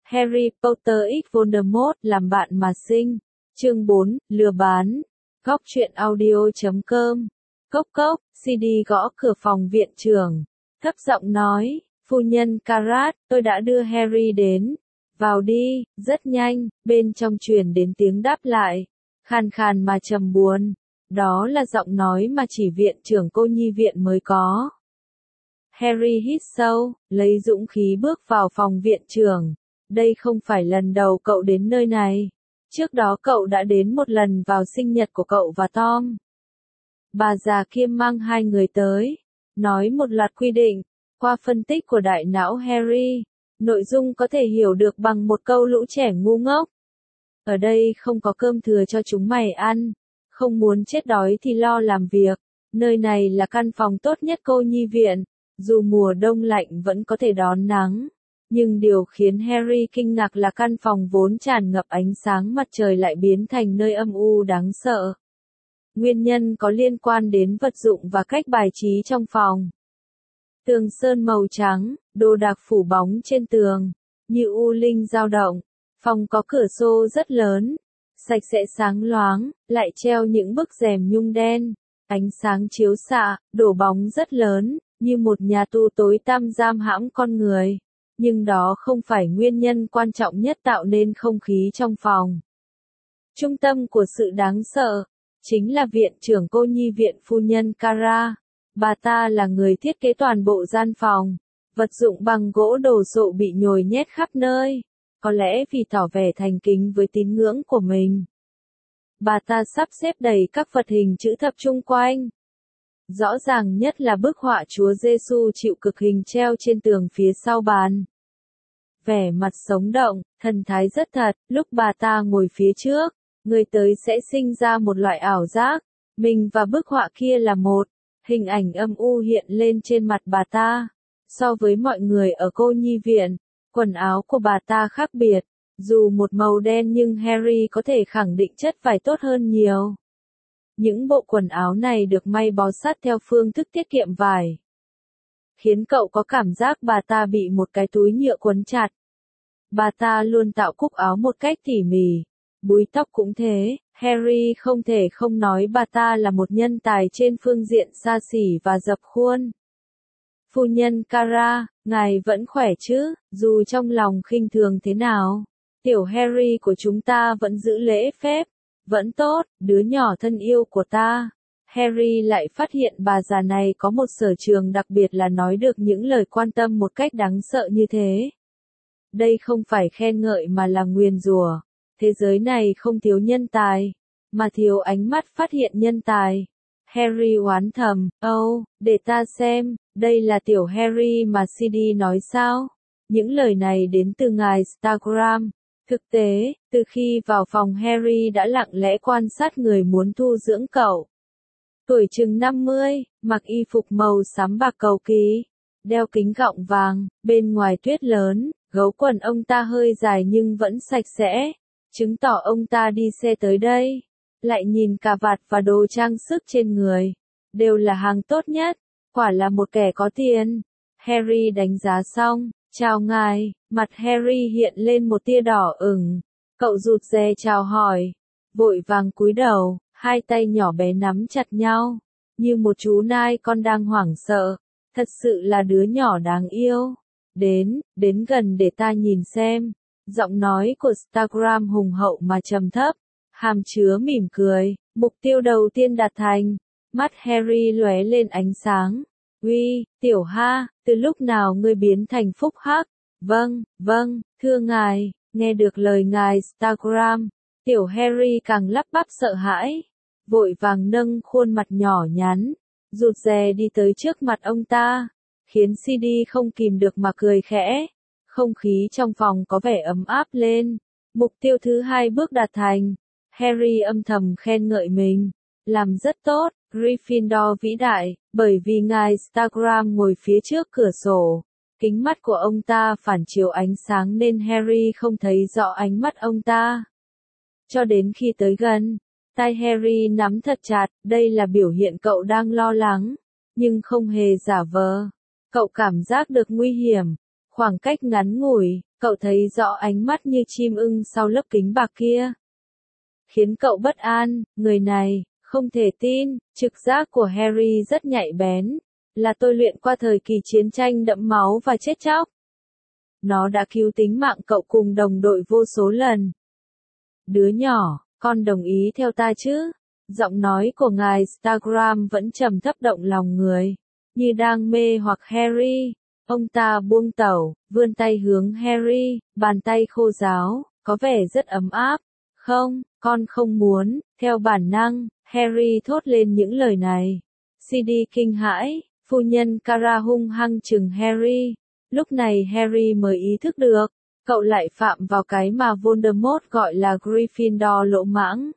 Harry Potter x Voldemort làm bạn mà sinh. Chương 4, lừa bán. Góc truyện audio.com. Cốc cốc, CD gõ cửa phòng viện trưởng. Thấp giọng nói, phu nhân Carat, tôi đã đưa Harry đến. Vào đi, rất nhanh, bên trong truyền đến tiếng đáp lại. Khàn khàn mà trầm buồn. Đó là giọng nói mà chỉ viện trưởng cô nhi viện mới có. Harry hít sâu, lấy dũng khí bước vào phòng viện trưởng. Đây không phải lần đầu cậu đến nơi này. Trước đó cậu đã đến một lần vào sinh nhật của cậu và Tom. Bà già kia mang hai người tới, nói một loạt quy định, qua phân tích của đại não Harry, nội dung có thể hiểu được bằng một câu lũ trẻ ngu ngốc. Ở đây không có cơm thừa cho chúng mày ăn, không muốn chết đói thì lo làm việc, nơi này là căn phòng tốt nhất cô nhi viện, dù mùa đông lạnh vẫn có thể đón nắng. Nhưng điều khiến Harry kinh ngạc là căn phòng vốn tràn ngập ánh sáng mặt trời lại biến thành nơi âm u đáng sợ. Nguyên nhân có liên quan đến vật dụng và cách bài trí trong phòng. Tường sơn màu trắng, đồ đạc phủ bóng trên tường, như u linh dao động. Phòng có cửa sổ rất lớn, sạch sẽ sáng loáng, lại treo những bức rèm nhung đen. Ánh sáng chiếu xạ, đổ bóng rất lớn, như một nhà tù tối tăm giam hãm con người. Nhưng đó không phải nguyên nhân quan trọng nhất tạo nên không khí trong phòng. Trung tâm của sự đáng sợ, chính là viện trưởng cô nhi viện phu nhân Cara. Bà ta là người thiết kế toàn bộ gian phòng. Vật dụng bằng gỗ đồ sộ bị nhồi nhét khắp nơi. Có lẽ vì tỏ vẻ thành kính với tín ngưỡng của mình. Bà ta sắp xếp đầy các vật hình chữ thập chung quanh. Rõ ràng nhất là bức họa Chúa Giêsu chịu cực hình treo trên tường phía sau bàn. Vẻ mặt sống động, thần thái rất thật, lúc bà ta ngồi phía trước, người tới sẽ sinh ra một loại ảo giác, mình và bức họa kia là một, hình ảnh âm u hiện lên trên mặt bà ta. So với mọi người ở cô nhi viện, quần áo của bà ta khác biệt, dù một màu đen nhưng Harry có thể khẳng định chất vải tốt hơn nhiều. Những bộ quần áo này được may bó sát theo phương thức tiết kiệm vải, khiến cậu có cảm giác bà ta bị một cái túi nhựa quấn chặt. Bà ta luôn tạo cúc áo một cách tỉ mỉ, búi tóc cũng thế. Harry không thể không nói bà ta là một nhân tài trên phương diện xa xỉ và dập khuôn. Phu nhân Cara, ngài vẫn khỏe chứ, dù trong lòng khinh thường thế nào. Tiểu Harry của chúng ta vẫn giữ lễ phép, vẫn tốt, đứa nhỏ thân yêu của ta. Harry lại phát hiện bà già này có một sở trường đặc biệt là nói được những lời quan tâm một cách đáng sợ như thế. Đây không phải khen ngợi mà là nguyền rủa. Thế giới này không thiếu nhân tài, mà thiếu ánh mắt phát hiện nhân tài. Harry oán thầm, để ta xem, đây là tiểu Harry mà CD nói sao? Những lời này đến từ ngài Instagram. Thực tế, từ khi vào phòng Harry đã lặng lẽ quan sát người muốn thu dưỡng cậu. Tuổi chừng 50, mặc y phục màu xám bạc cầu kỳ, đeo kính gọng vàng, bên ngoài tuyết lớn, gấu quần ông ta hơi dài nhưng vẫn sạch sẽ, chứng tỏ ông ta đi xe tới đây. Lại nhìn cà vạt và đồ trang sức trên người, đều là hàng tốt nhất, quả là một kẻ có tiền. Harry đánh giá xong, chào ngài, mặt Harry hiện lên một tia đỏ ửng, cậu rụt rè chào hỏi, vội vàng cúi đầu, hai tay nhỏ bé nắm chặt nhau, như một chú nai con đang hoảng sợ, thật sự là đứa nhỏ đáng yêu. Đến gần để ta nhìn xem, giọng nói của Instagram hùng hậu mà trầm thấp, hàm chứa mỉm cười, mục tiêu đầu tiên đạt thành, mắt Harry lóe lên ánh sáng. Uy, tiểu ha, từ lúc nào ngươi biến thành phúc hắc? Vâng, thưa ngài, nghe được lời ngài Instagram, tiểu Harry càng lắp bắp sợ hãi, vội vàng nâng khuôn mặt nhỏ nhắn, rụt rè đi tới trước mặt ông ta, khiến CD không kìm được mà cười khẽ. Không khí trong phòng có vẻ ấm áp lên, mục tiêu thứ hai bước đạt thành. Harry âm thầm khen ngợi mình, làm rất tốt, Gryffindor vĩ đại, bởi vì ngài Instagram ngồi phía trước cửa sổ. Kính mắt của ông ta phản chiếu ánh sáng nên Harry không thấy rõ ánh mắt ông ta. Cho đến khi tới gần, tay Harry nắm thật chặt, đây là biểu hiện cậu đang lo lắng, nhưng không hề giả vờ. Cậu cảm giác được nguy hiểm, khoảng cách ngắn ngủi, Cậu thấy rõ ánh mắt như chim ưng sau lớp kính bạc kia. Khiến cậu bất an, người này, không thể tin, trực giác của Harry rất nhạy bén, là tôi luyện qua thời kỳ chiến tranh đẫm máu và chết chóc. Nó đã cứu tính mạng cậu cùng đồng đội vô số lần. Đứa nhỏ, con đồng ý theo ta chứ? Giọng nói của ngài Stargram vẫn trầm thấp động lòng người, như đang mê hoặc Harry. Ông ta buông tẩu, vươn tay hướng Harry, bàn tay khô ráo, có vẻ rất ấm áp. Không, con không muốn, theo bản năng, Harry thốt lên những lời này. CD kinh hãi, phu nhân Cara hung hăng chừng Harry. Lúc này Harry mới ý thức được, cậu lại phạm vào cái mà Voldemort gọi là Gryffindor lỗ mãng.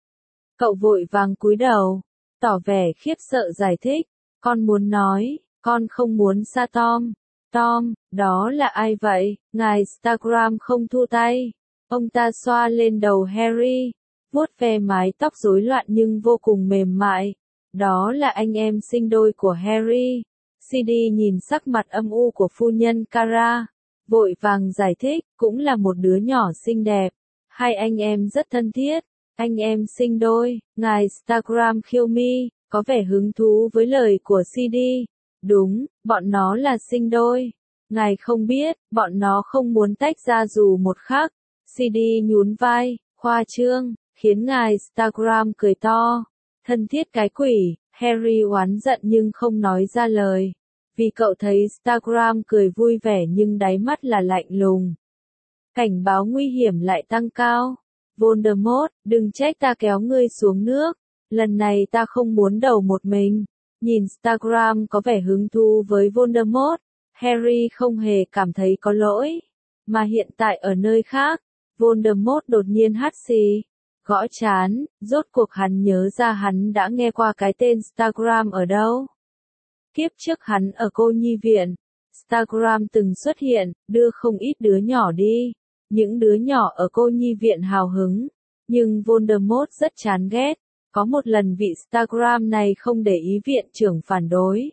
Cậu vội vàng cúi đầu, tỏ vẻ khiếp sợ giải thích, con muốn nói, con không muốn xa Tom. Tom, đó là ai vậy? Ngài Stargram không thu tay. Ông ta xoa lên đầu Harry, vuốt ve mái tóc rối loạn nhưng vô cùng mềm mại. Đó là anh em sinh đôi của Harry. CD nhìn sắc mặt âm u của phu nhân Cara, vội vàng giải thích, cũng là một đứa nhỏ xinh đẹp. Hai anh em rất thân thiết, anh em sinh đôi. Ngài Stargram khiêu mi, có vẻ hứng thú với lời của CD. Đúng, bọn nó là sinh đôi. Ngài không biết, bọn nó không muốn tách ra dù một khắc. CD nhún vai, khoa trương, khiến ngài Stargram cười to. Thân thiết cái quỷ, Harry oán giận nhưng không nói ra lời. Vì cậu thấy Stargram cười vui vẻ nhưng đáy mắt là lạnh lùng. Cảnh báo nguy hiểm lại tăng cao. Voldemort, đừng trách ta kéo ngươi xuống nước. Lần này ta không muốn đầu một mình. Nhìn Stargram có vẻ hứng thú với Voldemort, Harry không hề cảm thấy có lỗi. Mà hiện tại ở nơi khác, Voldemort đột nhiên hắt xì, gõ chán, rốt cuộc hắn nhớ ra hắn đã nghe qua cái tên Stargram ở đâu. Kiếp trước hắn ở cô nhi viện, Stargram từng xuất hiện, đưa không ít đứa nhỏ đi. Những đứa nhỏ ở cô nhi viện hào hứng, nhưng Voldemort rất chán ghét. Có một lần vị Stargram này không để ý viện trưởng phản đối.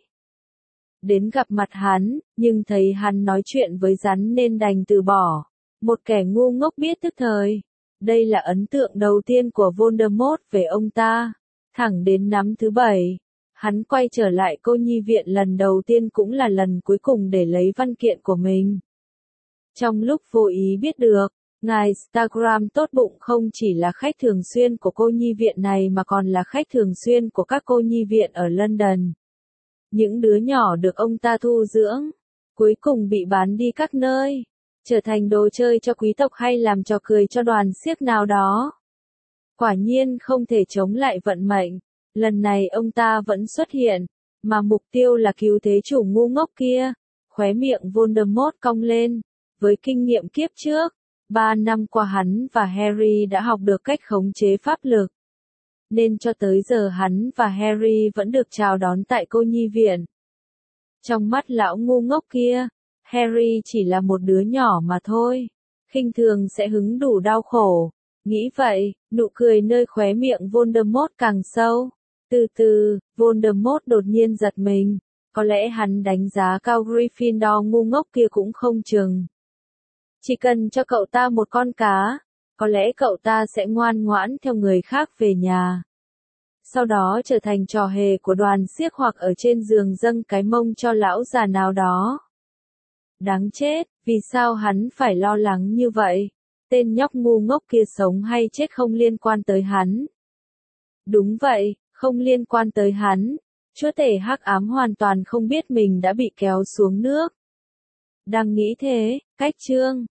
Đến gặp mặt hắn, nhưng thấy hắn nói chuyện với rắn nên đành từ bỏ. Một kẻ ngu ngốc biết tức thời. Đây là ấn tượng đầu tiên của Voldemort về ông ta. Thẳng đến năm thứ 7, hắn quay trở lại cô nhi viện lần đầu tiên cũng là lần cuối cùng để lấy văn kiện của mình. Trong lúc vô ý biết được, ngài Stargram tốt bụng không chỉ là khách thường xuyên của cô nhi viện này mà còn là khách thường xuyên của các cô nhi viện ở London. Những đứa nhỏ được ông ta thu dưỡng, cuối cùng bị bán đi các nơi, trở thành đồ chơi cho quý tộc hay làm trò cười cho đoàn xiếc nào đó. Quả nhiên không thể chống lại vận mệnh, lần này ông ta vẫn xuất hiện, mà mục tiêu là cứu thế chủ ngu ngốc kia. Khóe miệng Voldemort cong lên, với kinh nghiệm kiếp trước, 3 năm qua hắn và Harry đã học được cách khống chế pháp lực. Nên cho tới giờ hắn và Harry vẫn được chào đón tại cô nhi viện. Trong mắt lão ngu ngốc kia, Harry chỉ là một đứa nhỏ mà thôi. Khinh thường sẽ hứng đủ đau khổ. Nghĩ vậy, nụ cười nơi khóe miệng Voldemort càng sâu. Từ từ, Voldemort đột nhiên giật mình. Có lẽ hắn đánh giá cao Gryffindor ngu ngốc kia cũng không chừng. Chỉ cần cho cậu ta một con cá, có lẽ cậu ta sẽ ngoan ngoãn theo người khác về nhà. Sau đó trở thành trò hề của đoàn xiếc hoặc ở trên giường dâng cái mông cho lão già nào đó. Đáng chết, vì sao hắn phải lo lắng như vậy? Tên nhóc ngu ngốc kia sống hay chết không liên quan tới hắn. Đúng vậy, không liên quan tới hắn. Chúa tể hắc ám hoàn toàn không biết mình đã bị kéo xuống nước. Đang nghĩ thế, cách chương